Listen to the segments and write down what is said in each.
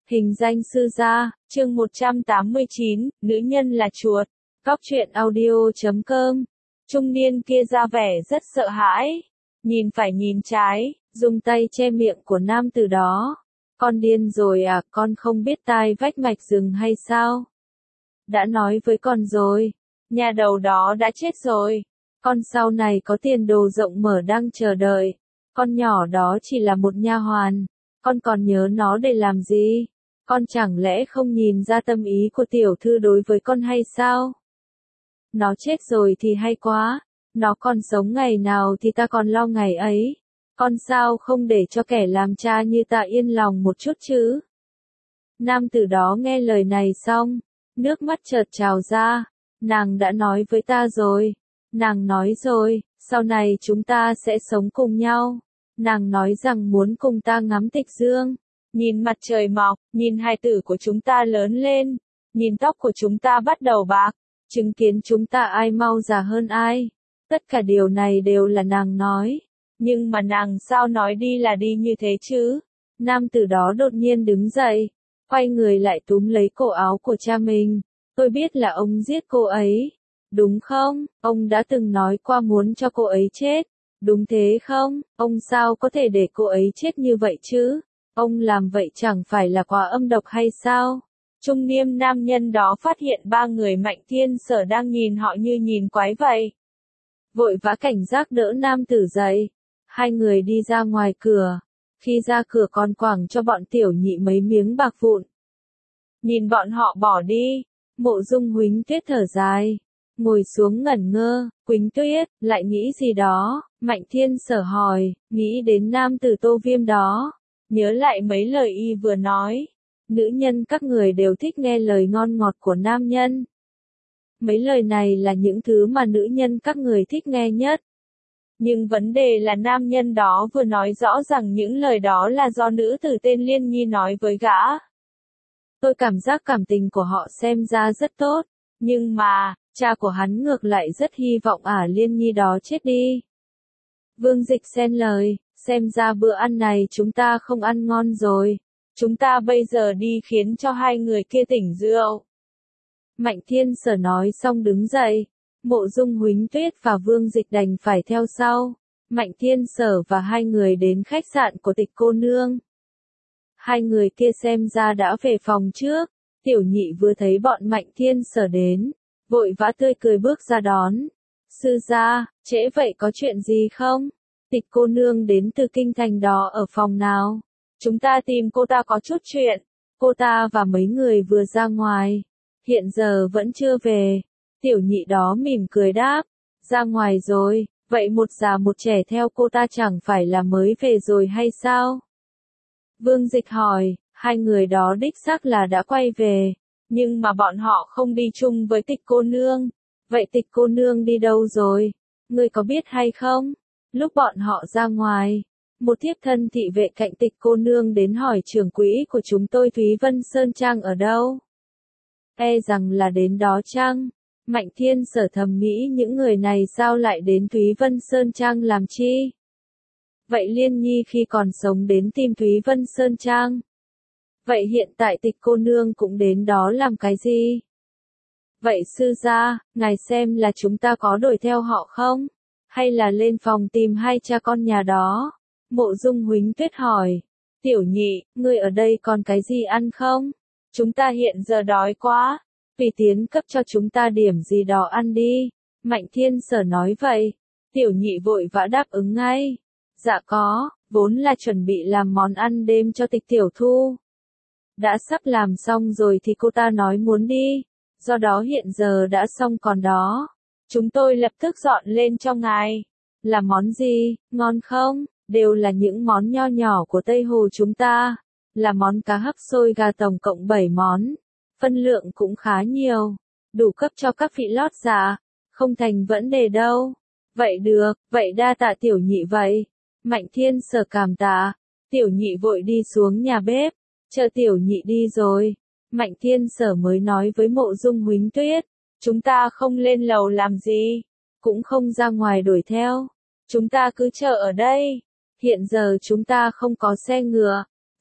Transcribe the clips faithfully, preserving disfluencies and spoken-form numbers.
Hình danh sư gia, chương một trăm tám mươi chín, nữ nhân là chuột. Góc truyện audio chấm com. Trung niên kia ra vẻ rất sợ hãi. Nhìn phải nhìn trái, dùng tay che miệng của nam tử đó. Con điên rồi à, con không biết tai vách mạch rừng hay sao? Đã nói với con rồi, nhà đầu đó đã chết rồi. Con sau này có tiền đồ rộng mở đang chờ đợi. Con nhỏ đó chỉ là một nha hoàn. Con còn nhớ nó để làm gì? Con chẳng lẽ không nhìn ra tâm ý của tiểu thư đối với con hay sao? Nó chết rồi thì hay quá. Nó còn sống ngày nào thì ta còn lo ngày ấy. Con sao không để cho kẻ làm cha như ta yên lòng một chút chứ? Nam tử đó nghe lời này xong, nước mắt chợt trào ra. Nàng đã nói với ta rồi. Nàng nói rồi, sau này chúng ta sẽ sống cùng nhau. Nàng nói rằng muốn cùng ta ngắm tịch dương. Nhìn mặt trời mọc, nhìn hài tử của chúng ta lớn lên, nhìn tóc của chúng ta bắt đầu bạc, chứng kiến chúng ta ai mau già hơn ai. Tất cả điều này đều là nàng nói. Nhưng mà nàng sao nói đi là đi như thế chứ? Nam tử đó đột nhiên đứng dậy, quay người lại túm lấy cổ áo của cha mình. Tôi biết là ông giết cô ấy. Đúng không? Ông đã từng nói qua muốn cho cô ấy chết. Đúng thế không? Ông sao có thể để cô ấy chết như vậy chứ? Ông làm vậy chẳng phải là quá âm độc hay sao? Trung niên nam nhân đó phát hiện ba người Mạnh Thiên Sở đang nhìn họ như nhìn quái vậy. Vội vã cảnh giác đỡ nam tử dậy. Hai người đi ra ngoài cửa. Khi ra cửa còn quẳng cho bọn tiểu nhị mấy miếng bạc vụn. Nhìn bọn họ bỏ đi. Mộ Dung Huỳnh Tuyết thở dài. Ngồi xuống ngẩn ngơ. Quỳnh Tuyết, lại nghĩ gì đó? Mạnh Thiên Sở hỏi. Nghĩ đến nam tử Tô Viêm đó. Nhớ lại mấy lời y vừa nói. Nữ nhân các người đều thích nghe lời ngon ngọt của nam nhân. Mấy lời này là những thứ mà nữ nhân các người thích nghe nhất. Nhưng vấn đề là nam nhân đó vừa nói rõ rằng những lời đó là do nữ tử tên Liên Nhi nói với gã. Tôi cảm giác cảm tình của họ xem ra rất tốt. Nhưng mà, cha của hắn ngược lại rất hy vọng ả Liên Nhi đó chết đi. Vương Dịch xen lời. Xem ra bữa ăn này chúng ta không ăn ngon rồi. Chúng ta bây giờ đi khiến cho hai người kia tỉnh rượu. Mạnh Thiên Sở nói xong đứng dậy. Mộ Dung Huỳnh Tuyết và Vương Dịch đành phải theo sau. Mạnh Thiên Sở và hai người đến khách sạn của Tịch cô nương. Hai người kia xem ra đã về phòng trước. Tiểu nhị vừa thấy bọn Mạnh Thiên Sở đến, vội vã tươi cười bước ra đón. Sư gia, trễ vậy có chuyện gì không? Tịch cô nương đến từ kinh thành đó ở phòng nào? Chúng ta tìm cô ta có chút chuyện. Cô ta và mấy người vừa ra ngoài. Hiện giờ vẫn chưa về. Tiểu nhị đó mỉm cười đáp. Ra ngoài rồi, vậy một già một trẻ theo cô ta chẳng phải là mới về rồi hay sao? Vương Dịch hỏi, hai người đó đích xác là đã quay về. Nhưng mà bọn họ không đi chung với tịch cô nương. Vậy tịch cô nương đi đâu rồi? Ngươi có biết hay không? Lúc bọn họ ra ngoài, một thiếp thân thị vệ cạnh tịch cô nương đến hỏi trưởng quỹ của chúng tôi Thúy Vân Sơn Trang ở đâu. E rằng là đến đó chăng? Mạnh Thiên Sở thầm nghĩ những người này sao lại đến Thúy Vân Sơn Trang làm chi? Vậy Liên Nhi khi còn sống đến tìm Thúy Vân Sơn Trang. Vậy hiện tại tịch cô nương cũng đến đó làm cái gì? Vậy sư gia, ngài xem là chúng ta có đuổi theo họ không? Hay là lên phòng tìm hai cha con nhà đó? Mộ Dung Huỳnh Tuyết hỏi. Tiểu nhị, ngươi ở đây còn cái gì ăn không? Chúng ta hiện giờ đói quá. Tùy tiến cấp cho chúng ta điểm gì đó ăn đi. Mạnh Thiên Sở nói vậy. Tiểu nhị vội vã đáp ứng ngay. Dạ có, vốn là chuẩn bị làm món ăn đêm cho tịch tiểu thu. Đã sắp làm xong rồi thì cô ta nói muốn đi. Do đó hiện giờ đã xong còn đó. Chúng tôi lập tức dọn lên cho ngài. Là món gì, ngon không? Đều là những món nho nhỏ của Tây Hồ chúng ta. Là món cá hấp xôi gà tổng cộng bảy món. Phân lượng cũng khá nhiều. Đủ cấp cho các vị lót dạ. Không thành vấn đề đâu. Vậy được, vậy đa tạ tiểu nhị vậy. Mạnh Thiên Sở cảm tạ. Tiểu nhị vội đi xuống nhà bếp. Chờ tiểu nhị đi rồi. Mạnh Thiên Sở mới nói với Mộ Dung Huỳnh Tuyết. Chúng ta không lên lầu làm gì, cũng không ra ngoài đuổi theo. Chúng ta cứ chờ ở đây. Hiện giờ chúng ta không có xe ngựa.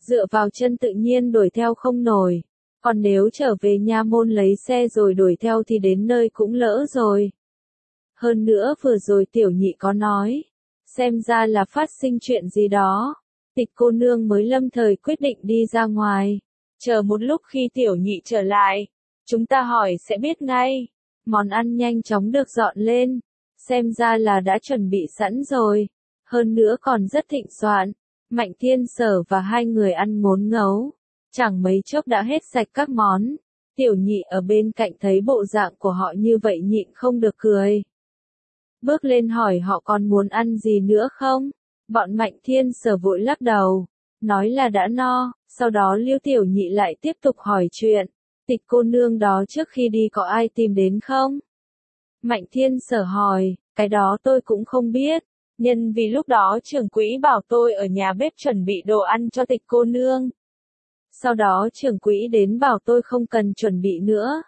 dựa vào chân tự nhiên đuổi theo không nổi. Còn nếu trở về nha môn lấy xe rồi đuổi theo thì đến nơi cũng lỡ rồi. Hơn nữa vừa rồi tiểu nhị có nói, xem ra là phát sinh chuyện gì đó. Tịch cô nương mới lâm thời quyết định đi ra ngoài. Chờ một lúc khi tiểu nhị trở lại, chúng ta hỏi sẽ biết ngay. Món ăn nhanh chóng được dọn lên. Xem ra là đã chuẩn bị sẵn rồi. Hơn nữa còn rất thịnh soạn. Mạnh Thiên Sở và hai người ăn ngốn ngấu. Chẳng mấy chốc đã hết sạch các món. Tiểu nhị ở bên cạnh thấy bộ dạng của họ như vậy nhịn không được cười. Bước lên hỏi họ còn muốn ăn gì nữa không? Bọn Mạnh Thiên Sở vội lắc đầu. Nói là đã no. Sau đó Lưu Tiểu Nhị lại tiếp tục hỏi chuyện. Tịch cô nương đó trước khi đi có ai tìm đến không? Mạnh Thiên Sở hỏi. Cái đó tôi cũng không biết. Nhân vì lúc đó trưởng quỹ bảo tôi ở nhà bếp chuẩn bị đồ ăn cho tịch cô nương. Sau đó trưởng quỹ đến bảo tôi không cần chuẩn bị nữa.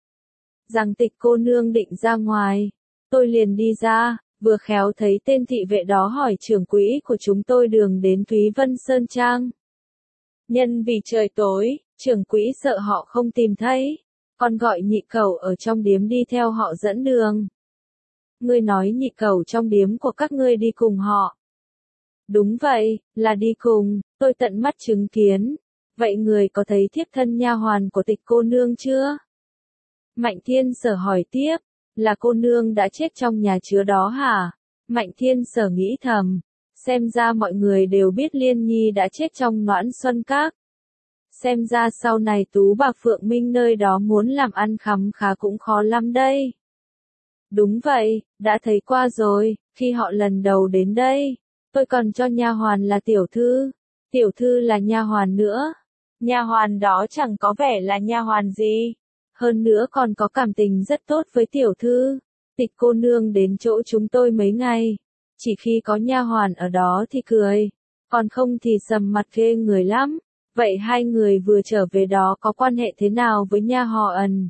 Rằng tịch cô nương định ra ngoài. Tôi liền đi ra, vừa khéo thấy tên thị vệ đó hỏi trưởng quỹ của chúng tôi đường đến Thúy Vân Sơn Trang. Nhân vì trời tối, trưởng quỹ sợ họ không tìm thấy. Còn gọi nhị cẩu ở trong điếm đi theo họ dẫn đường. Ngươi nói nhị cẩu trong điếm của các ngươi đi cùng họ. Đúng vậy, là đi cùng, tôi tận mắt chứng kiến. Vậy người có thấy thiếp thân nha hoàn của tịch cô nương chưa? Mạnh Thiên Sở hỏi tiếp, là cô nương đã chết trong nhà chứa đó hả? Mạnh Thiên Sở nghĩ thầm, xem ra mọi người đều biết Liên Nhi đã chết trong Noãn Xuân Các. Xem ra sau này Tú bà Phượng Minh nơi đó muốn làm ăn khấm khá cũng khó lắm đây. Đúng vậy, đã thấy qua rồi, khi họ lần đầu đến đây, tôi còn cho nha hoàn là tiểu thư, tiểu thư là nha hoàn nữa. Nha hoàn đó chẳng có vẻ là nha hoàn gì, hơn nữa còn có cảm tình rất tốt với tiểu thư. Tịch cô nương đến chỗ chúng tôi mấy ngày, chỉ khi có nha hoàn ở đó thì cười, còn không thì sầm mặt ghê người lắm. Vậy hai người vừa trở về đó có quan hệ thế nào với nha họ Ẩn?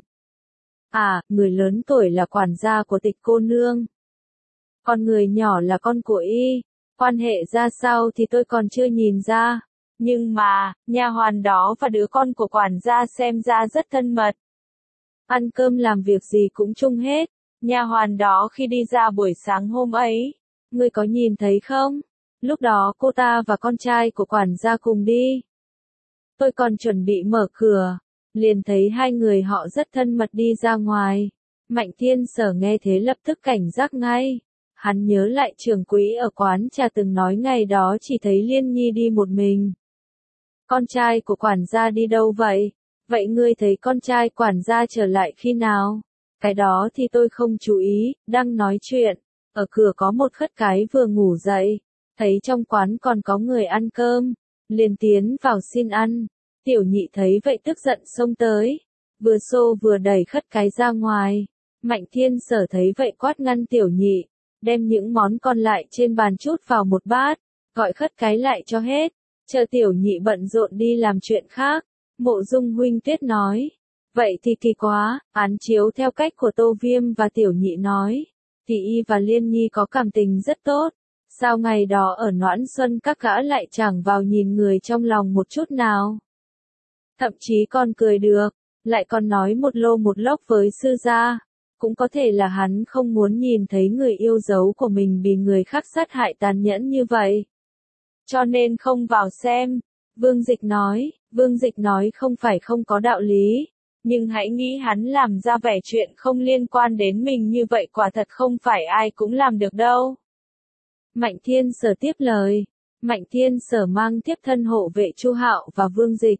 À, người lớn tuổi là quản gia của tịch cô nương. Còn người nhỏ là con của y. Quan hệ ra sao thì tôi còn chưa nhìn ra. Nhưng mà, nha hoàn đó và đứa con của quản gia xem ra rất thân mật. Ăn cơm làm việc gì cũng chung hết. Nha hoàn đó khi đi ra buổi sáng hôm ấy, ngươi có nhìn thấy không? Lúc đó cô ta và con trai của quản gia cùng đi. Tôi còn chuẩn bị mở cửa, liền thấy hai người họ rất thân mật đi ra ngoài. Mạnh Thiên Sở nghe thế lập tức cảnh giác ngay. Hắn nhớ lại trưởng quỹ ở quán trà từng nói ngày đó chỉ thấy Liên Nhi đi một mình. Con trai của quản gia đi đâu vậy? Vậy ngươi thấy con trai quản gia trở lại khi nào? Cái đó thì tôi không chú ý, đang nói chuyện. Ở cửa có một khất cái vừa ngủ dậy. Thấy trong quán còn có người ăn cơm. Liền tiến vào xin ăn. Tiểu nhị thấy vậy tức giận xông tới. Vừa xô vừa đẩy khất cái ra ngoài. Mạnh Thiên Sở thấy vậy quát ngăn tiểu nhị. Đem những món còn lại trên bàn chút vào một bát. Gọi khất cái lại cho hết. Chờ tiểu nhị bận rộn đi làm chuyện khác. Mộ Dung huynh Tuyết nói. Vậy thì kỳ quá, án chiếu theo cách của Tô Viêm và tiểu nhị nói. Thì y và Liên Nhi có cảm tình rất tốt. Sao ngày đó ở Noãn Xuân các gã lại chẳng vào nhìn người trong lòng một chút nào. Thậm chí còn cười được, lại còn nói một lô một lốc với sư gia. Cũng có thể là hắn không muốn nhìn thấy người yêu dấu của mình bị người khác sát hại tàn nhẫn như vậy. Cho nên không vào xem. Vương Dịch nói, Vương Dịch nói không phải không có đạo lý. Nhưng hãy nghĩ hắn làm ra vẻ chuyện không liên quan đến mình như vậy quả thật không phải ai cũng làm được đâu. Mạnh Thiên Sở tiếp lời. Mạnh Thiên Sở mang tiếp thân hộ vệ Chu Hạo và Vương Dịch.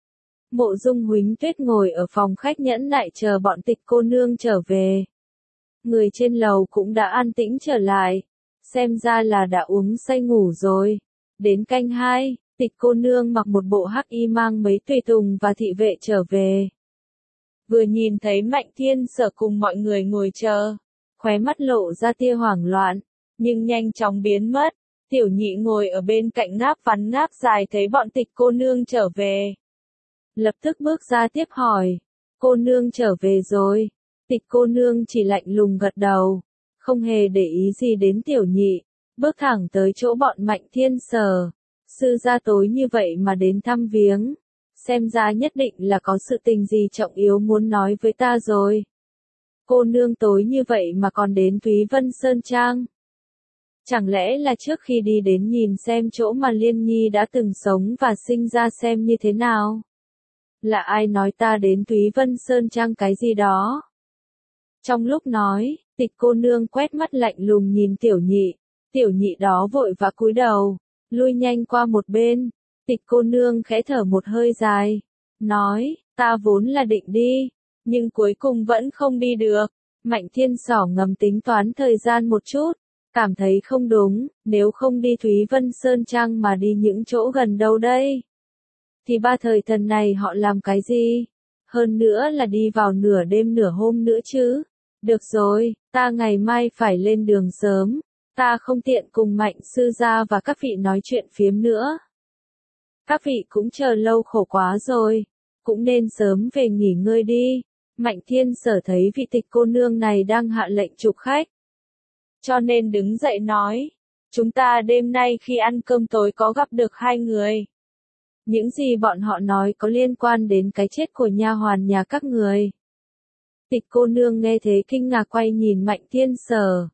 Mộ Dung Huỳnh Tuyết ngồi ở phòng khách nhẫn nại chờ bọn tịch cô nương trở về. Người trên lầu cũng đã an tĩnh trở lại. Xem ra là đã uống say ngủ rồi. Đến canh hai, tịch cô nương mặc một bộ hắc y mang mấy tùy tùng và thị vệ trở về. Vừa nhìn thấy Mạnh Thiên Sở cùng mọi người ngồi chờ, khóe mắt lộ ra tia hoảng loạn, nhưng nhanh chóng biến mất. Tiểu nhị ngồi ở bên cạnh ngáp vắn ngáp dài thấy bọn tịch cô nương trở về. Lập tức bước ra tiếp hỏi, cô nương trở về rồi. Tịch cô nương chỉ lạnh lùng gật đầu, không hề để ý gì đến tiểu nhị, bước thẳng tới chỗ bọn Mạnh Thiên Sở. sư gia tối như vậy mà đến thăm viếng. Xem ra nhất định là có sự tình gì trọng yếu muốn nói với ta rồi. Cô nương tối như vậy mà còn đến Thúy Vân Sơn Trang. Chẳng lẽ là trước khi đi đến nhìn xem chỗ mà Liên Nhi đã từng sống và sinh ra xem như thế nào? Là ai nói ta đến Thúy Vân Sơn Trang cái gì đó? Trong lúc nói, Tịch cô nương quét mắt lạnh lùng nhìn tiểu nhị. Tiểu nhị đó vội vã cúi đầu, lui nhanh qua một bên. Tịch cô nương khẽ thở một hơi dài, nói, ta vốn là định đi, nhưng cuối cùng vẫn không đi được. Mạnh Thiên Sỏ ngầm tính toán thời gian một chút, cảm thấy không đúng, nếu không đi Thúy Vân Sơn Trang mà đi những chỗ gần đâu đây. Thì ba thời thần này họ làm cái gì? Hơn nữa là đi vào nửa đêm nửa hôm nữa chứ. Được rồi, ta ngày mai phải lên đường sớm, ta không tiện cùng Mạnh sư gia và các vị nói chuyện phiếm nữa. Các vị cũng chờ lâu khổ quá rồi, cũng nên sớm về nghỉ ngơi đi. Mạnh Thiên Sở thấy vị Tịch cô nương này đang hạ lệnh chụp khách, cho nên đứng dậy nói, chúng ta đêm nay khi ăn cơm tối có gặp được hai người. Những gì bọn họ nói có liên quan đến cái chết của nha hoàn nhà các người. Tịch cô nương nghe thế kinh ngạc quay nhìn Mạnh Thiên Sở.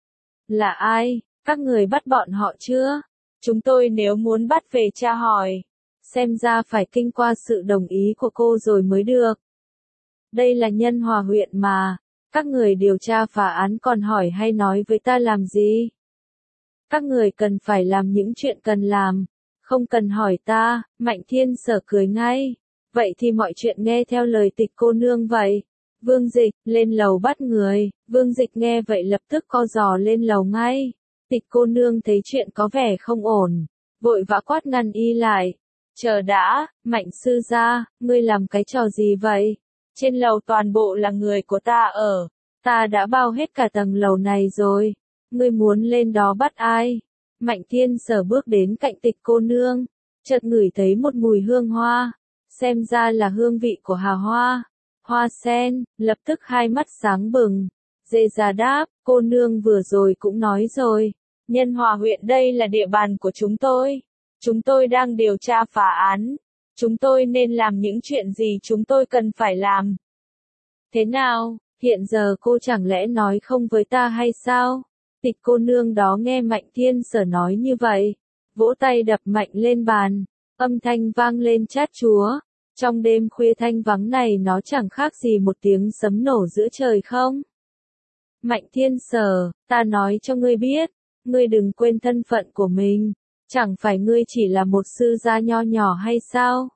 Là ai? Các người bắt bọn họ chưa? Chúng tôi nếu muốn bắt về tra hỏi, xem ra phải kinh qua sự đồng ý của cô rồi mới được. Đây là Nhân Hòa huyện mà, các người điều tra phá án còn hỏi hay nói với ta làm gì? Các người cần phải làm những chuyện cần làm, không cần hỏi ta. Mạnh Thiên Sở cười ngay. Vậy thì mọi chuyện nghe theo lời Tịch cô nương vậy. Vương Dịch, lên lầu bắt người. Vương Dịch nghe vậy lập tức co giò lên lầu ngay. Tịch cô nương thấy chuyện có vẻ không ổn, vội vã quát ngăn y lại. Chờ đã, Mạnh sư gia, ngươi làm cái trò gì vậy? Trên lầu toàn bộ là người của ta ở, ta đã bao hết cả tầng lầu này rồi. Ngươi muốn lên đó bắt ai? Mạnh Thiên Sở bước đến cạnh Tịch cô nương, chợt ngửi thấy một mùi hương hoa, xem ra là hương vị của hà hoa, hoa sen, lập tức hai mắt sáng bừng. Dê già đáp, cô nương vừa rồi cũng nói rồi, Nhân Hòa huyện đây là địa bàn của chúng tôi. Chúng tôi đang điều tra phá án. Chúng tôi nên làm những chuyện gì chúng tôi cần phải làm. Thế nào, hiện giờ cô chẳng lẽ nói không với ta hay sao? Tịch cô nương đó nghe Mạnh Thiên Sở nói như vậy, vỗ tay đập mạnh lên bàn, âm thanh vang lên chát chúa. Trong đêm khuya thanh vắng này nó chẳng khác gì một tiếng sấm nổ giữa trời không? Mạnh Thiên Sở, ta nói cho ngươi biết, ngươi đừng quên thân phận của mình, chẳng phải ngươi chỉ là một sư gia nho nhỏ hay sao?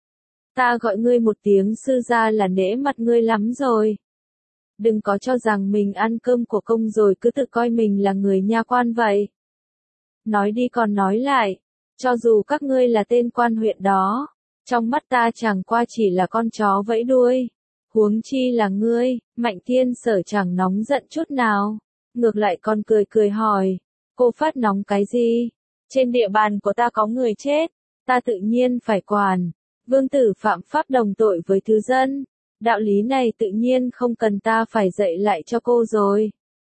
Ta gọi ngươi một tiếng sư gia là nể mặt ngươi lắm rồi. Đừng có cho rằng mình ăn cơm của công rồi cứ tự coi mình là người nha quan vậy. Nói đi còn nói lại, cho dù các ngươi là tên quan huyện đó, trong mắt ta chẳng qua chỉ là con chó vẫy đuôi. Huống chi là ngươi. Mạnh Thiên Sở chẳng nóng giận chút nào, ngược lại còn cười cười hỏi, cô phát nóng cái gì? Trên địa bàn của ta có người chết, ta tự nhiên phải quản. Vương tử phạm pháp đồng tội với thứ dân, đạo lý này tự nhiên không cần ta phải dạy lại cho cô rồi.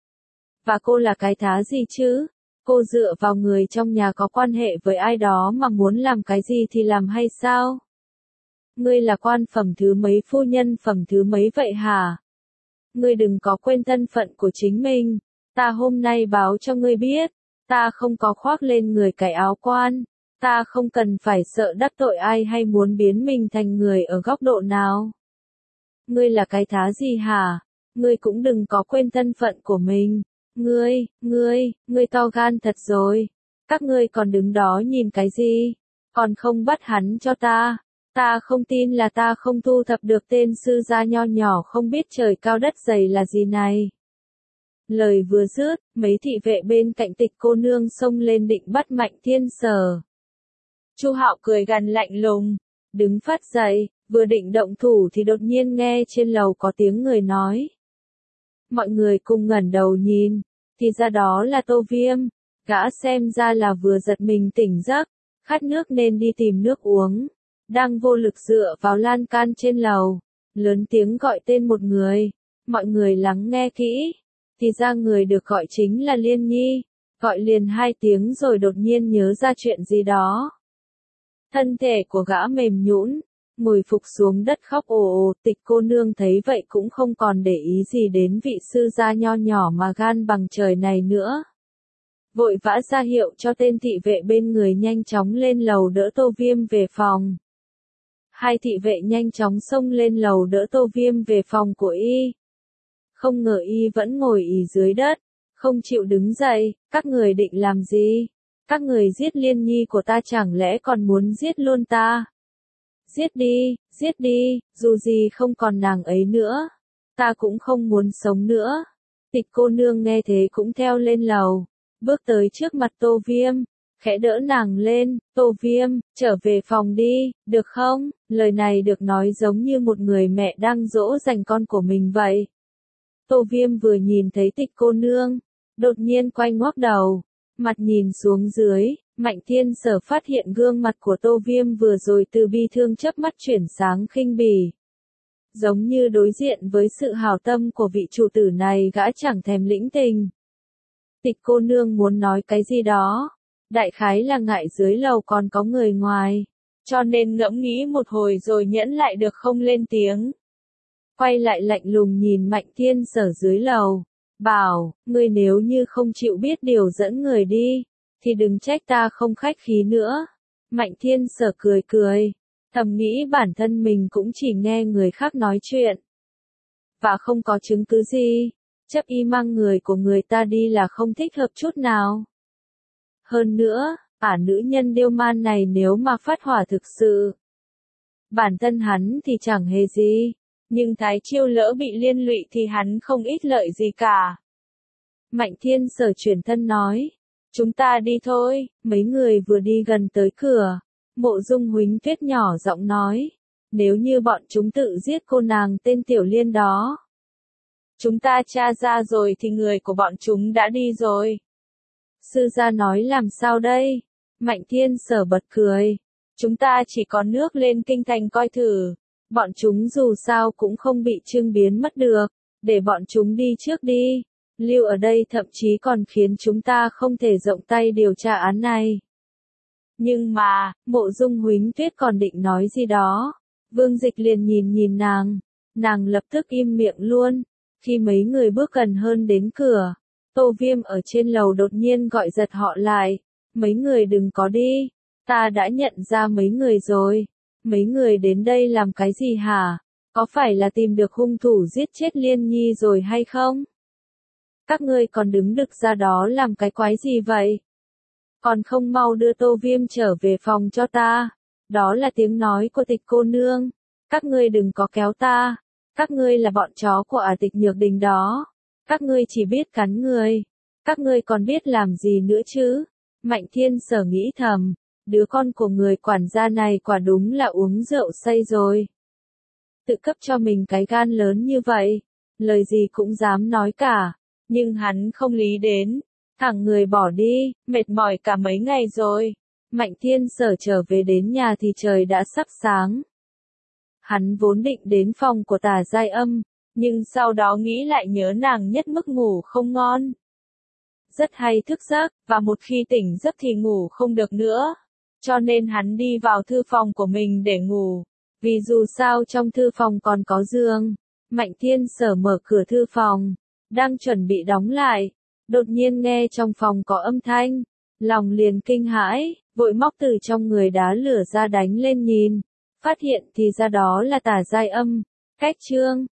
Và cô là cái thá gì chứ? Cô dựa vào người trong nhà có quan hệ với ai đó mà muốn làm cái gì thì làm hay sao? Ngươi là quan phẩm thứ mấy phu nhân phẩm thứ mấy vậy hả? Ngươi đừng có quên thân phận của chính mình. Ta hôm nay báo cho ngươi biết, ta không có khoác lên người cái áo quan. Ta không cần phải sợ đắc tội ai hay muốn biến mình thành người ở góc độ nào. Ngươi là cái thá gì hả? Ngươi cũng đừng có quên thân phận của mình. Ngươi, ngươi, ngươi to gan thật rồi. Các ngươi còn đứng đó nhìn cái gì? Còn không bắt hắn cho ta. Ta không tin là ta không thu thập được tên sư gia nho nhỏ không biết trời cao đất dày là gì này. Lời vừa dứt, mấy thị vệ bên cạnh Tịch cô nương xông lên định bắt Mạnh Thiên Sở. Chu Hạo cười gằn lạnh lùng, đứng phát dậy, vừa định động thủ thì đột nhiên nghe trên lầu có tiếng người nói. Mọi người cùng ngẩng đầu nhìn, thì ra đó là Tô Viêm, gã xem ra là vừa giật mình tỉnh giấc, khát nước nên đi tìm nước uống, đang vô lực dựa vào lan can trên lầu, lớn tiếng gọi tên một người. Mọi người lắng nghe kỹ, thì ra người được gọi chính là Liên Nhi, gọi liền hai tiếng rồi đột nhiên nhớ ra chuyện gì đó. Thân thể của gã mềm nhũn, ngồi phục xuống đất khóc ồ ồ. Tịch cô nương thấy vậy cũng không còn để ý gì đến vị sư gia nho nhỏ mà gan bằng trời này nữa. Vội vã ra hiệu cho tên thị vệ bên người nhanh chóng lên lầu đỡ Tô Viêm về phòng. Hai thị vệ nhanh chóng xông lên lầu đỡ Tô Viêm về phòng của y. Không ngờ y vẫn ngồi ì dưới đất, không chịu đứng dậy. Các người định làm gì? Các người giết Liên Nhi của ta chẳng lẽ còn muốn giết luôn ta? Giết đi, giết đi, dù gì không còn nàng ấy nữa. Ta cũng không muốn sống nữa. Tịch cô nương nghe thế cũng theo lên lầu, bước tới trước mặt Tô Viêm, khẽ đỡ nàng lên. Tô Viêm, trở về phòng đi, được không? Lời này được nói giống như một người mẹ đang dỗ dành con của mình vậy. Tô Viêm vừa nhìn thấy tịch cô nương, đột nhiên quay ngoác đầu, mặt nhìn xuống dưới. Mạnh Thiên Sở phát hiện gương mặt của Tô Viêm vừa rồi từ bi thương chớp mắt chuyển sáng khinh bỉ. Giống như đối diện với sự hảo tâm của vị chủ tử này gã chẳng thèm lĩnh tình. Tịch cô nương muốn nói cái gì đó, đại khái là ngại dưới lầu còn có người ngoài, cho nên ngẫm nghĩ một hồi rồi nhẫn lại được không lên tiếng. Quay lại lạnh lùng nhìn Mạnh Thiên Sở dưới lầu, bảo, ngươi nếu như không chịu biết điều dẫn người đi, thì đừng trách ta không khách khí nữa. Mạnh Thiên Sở cười cười, thầm nghĩ bản thân mình cũng chỉ nghe người khác nói chuyện, và không có chứng cứ gì, chấp y mang người của người ta đi là không thích hợp chút nào. Hơn nữa, ả nữ nhân điêu man này nếu mà phát hỏa thực sự, bản thân hắn thì chẳng hề gì, nhưng Thái Chiêu lỡ bị liên lụy thì hắn không ít lợi gì cả. Mạnh Thiên Sở chuyển thân nói, chúng ta đi thôi. Mấy người vừa đi gần tới cửa, Mộ Dung Huỳnh Tuyết nhỏ giọng nói, nếu như bọn chúng tự giết cô nàng tên Tiểu Liên đó, chúng ta tra ra rồi thì người của bọn chúng đã đi rồi. Sư gia nói làm sao đây? Mạnh Thiên Sở bật cười, chúng ta chỉ có nước lên kinh thành coi thử, bọn chúng dù sao cũng không bị trưng biến mất được, để bọn chúng đi trước đi. Lưu ở đây thậm chí còn khiến chúng ta không thể rộng tay điều tra án này. Nhưng mà, Mộ Dung Huỳnh Tuyết còn định nói gì đó, Vương Dịch liền nhìn nhìn nàng, nàng lập tức im miệng luôn. Khi mấy người bước gần hơn đến cửa, Tô Viêm ở trên lầu đột nhiên gọi giật họ lại, mấy người đừng có đi, ta đã nhận ra mấy người rồi. Mấy người đến đây làm cái gì hả? Có phải là tìm được hung thủ giết chết Liên Nhi rồi hay không? Các ngươi còn đứng đực ra đó làm cái quái gì vậy? Còn không mau đưa Tô Viêm trở về phòng cho ta. Đó là tiếng nói của tịch cô nương. Các ngươi đừng có kéo ta. Các ngươi là bọn chó của ả Tịch Nhược Đình đó. Các ngươi chỉ biết cắn người. Các ngươi còn biết làm gì nữa chứ? Mạnh Thiên Sở nghĩ thầm, đứa con của người quản gia này quả đúng là uống rượu say rồi. Tự cấp cho mình cái gan lớn như vậy, lời gì cũng dám nói cả. Nhưng hắn không lý đến, thẳng người bỏ đi, mệt mỏi cả mấy ngày rồi. Mạnh Thiên Sở trở về đến nhà thì trời đã sắp sáng. Hắn vốn định đến phòng của Tà Giai Âm, nhưng sau đó nghĩ lại nhớ nàng nhất mức ngủ không ngon. Rất hay thức giấc, và một khi tỉnh giấc thì ngủ không được nữa. Cho nên hắn đi vào thư phòng của mình để ngủ, vì dù sao trong thư phòng còn có giường. Mạnh Thiên Sở mở cửa thư phòng, đang chuẩn bị đóng lại, đột nhiên nghe trong phòng có âm thanh, lòng liền kinh hãi, vội móc từ trong người đá lửa ra đánh lên nhìn, phát hiện thì ra đó là Tà Giai Âm. Cách chương